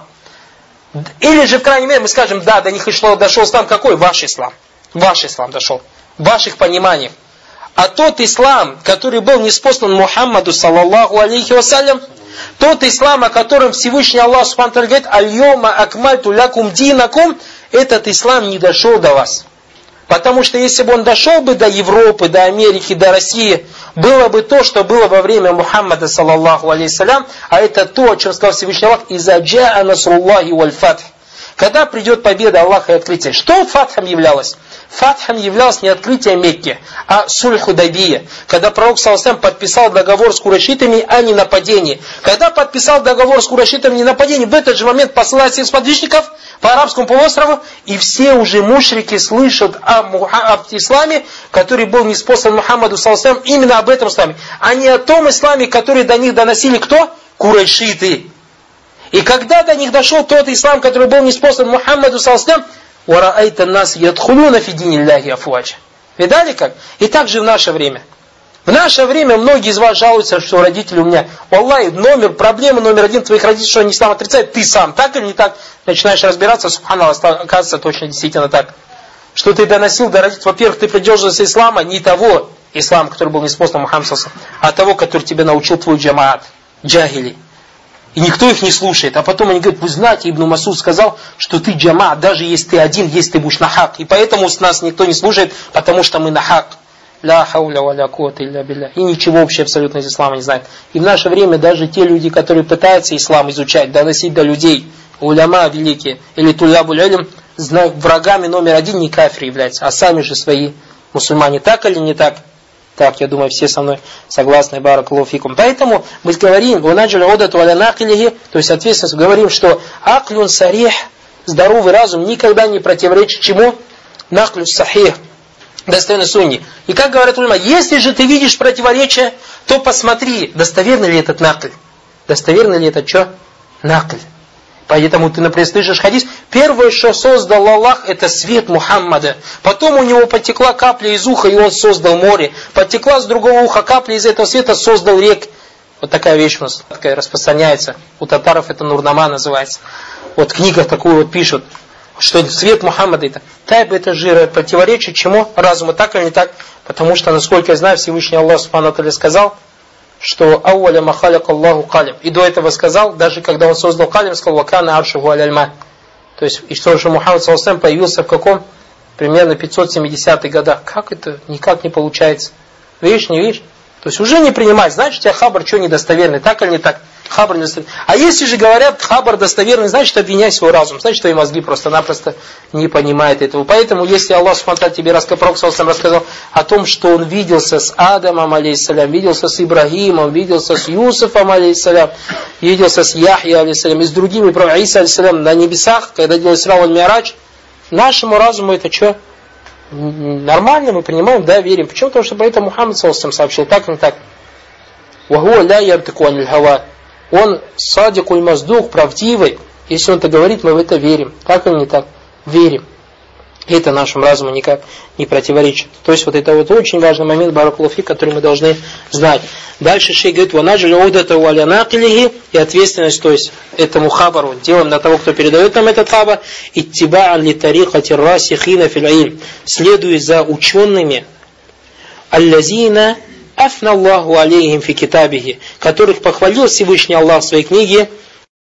Или же в крайней мере мы скажем, да, до них дошел ислам. Какой? Ваш ислам. Ваш ислам дошел. В ваших пониманиях. А тот ислам, который был ниспослан Мухаммаду саллаллаху алейхи ва саллям, тот ислам, о котором Всевышний Аллах Субхану ва Тааля говорит, аль-йома акмальту лякум динакум, этот ислам не дошел до вас. Потому что если бы он дошел бы до Европы, до Америки, до России, было бы то, что было во время Мухаммада саллаллаху алейхи салям, а это то, о чем сказал Всевышний Аллах, иза джаа насруллахи валь фатх. Когда придет победа Аллаха и открытие. Что фатхом являлось? Фатхом являлось не открытие Мекки, а суль Худайбия. Когда пророк саллаллаху алейхи подписал договор с курайшитами о ненападении. Когда подписал договор с курайшитами о ненападении, в этот же момент посылает всех сподвижников по арабскому полуострову, и все уже мушрики слышат об исламе, который был ниспослан Мухаммаду саллаллаху алейхи именно об этом исламе, а не о том исламе, который до них доносили кто? Курайшиты. И когда до них дошел тот ислам, который был ниспослан Мухаммаду саллаллаху алейхи «Вараайта нас ядхулюна фи дини ляхи афваджа». Видали как? И так же в наше время. В наше время многие из вас жалуются, что родители у меня, валлахи, проблема номер 1 твоих родителей, что они ислам отрицают, ты сам, так или не так? Начинаешь разбираться, субханаллах, оказывается, точно действительно так. Что ты доносил до родителей, во-первых, ты придерживался ислама, не того ислама, который был ниспослан Мухаммаду саллаллаху алейхи, а того, который тебя научил твой джамаат, джахили. И никто их не слушает. А потом они говорят, вы знаете, Ибн Масуд сказал, что ты джама, даже если ты один, если ты будешь на хак. И поэтому с нас никто не слушает, потому что мы на хак. Ля хауля ва ля куата илля билля. И ничего вообще абсолютно из ислама не знают. И в наше время даже те люди, которые пытаются ислам изучать, доносить до людей, уляма великие, или тулябуль илм, врагами номер 1 не кафиры являются, а сами же свои мусульмане. Так или не так? Так, я думаю, все со мной согласны, баракаллаху фикум. Поэтому мы говорим, то есть, соответственно, говорим, что аклюн сарих, здоровый разум, никогда не противоречит чему? Наклю сахих, достоверной сунни. И как говорят ульма, если же ты видишь противоречие, то посмотри, достоверный ли этот накль. Достоверный ли это что? Накль. Поэтому ты, например, слышишь хадис, первое, что создал Аллах, это свет Мухаммада. Потом у него потекла капля из уха, и он создал море. Потекла с другого уха капля из этого света, создал рек. Вот такая вещь у нас такая распространяется. У татаров это Нурнама называется. Вот в книгах такую вот пишут, что свет Мухаммада это. Тайб это же противоречит чему? Разуму, так или не так? Потому что, насколько я знаю, Всевышний Аллах Субхану ва Тааля сказал, что ауаля махаляк Аллаху калим. И до этого сказал, даже когда он создал калим, сказал вакана аршуху аль-альма. То есть, и что же Мухаммад саллаллаху алейхи появился в каком? Примерно 570-х годах. Как это? Никак не получается. Видишь, не видишь? То есть уже не принимать. Значит, у тебя хабар что недостоверный, так или не так? Хабар недостоверный. А если же говорят, хабар достоверный, значит, обвиняй свой разум. Значит, твои мозги просто-напросто не понимают этого. Поэтому, если Аллах Субхану тебе рассказал о том, что он виделся с Адамом, алейхиссалям, виделся с Ибрагимом, виделся с Юсуфом, алейхиссалям, виделся с Яхья, алейхиссалям, и с другими, пророками, Иса, алейхиссалям, на небесах, когда делал Исра валь-Ми'радж, нашему разуму это что? Нормально, мы принимаем, да, верим. Почему? Потому что поэтому Мухаммад саллаллаху алейхи сообщил так и не так. Вахуа ля яртаку аниль хава. Он садикуль маздух, правдивый. Если он это говорит, мы в это верим. Так или не так? Верим. Это нашему разуму никак не противоречит. То есть вот это вот очень важный момент, баракаллаху фик, который мы должны знать. Дальше шейх говорит: «Ванаджали удата уаля накилихи», и ответственность, то есть этому хабару, делаем на того, кто передает нам этот хабар, иттиба'ан ли тарикати расихина фил илм, следуя за учеными, аллазина афна Аллаху алейхим фи китабихи, которых похвалил Всевышний Аллах в своей книге,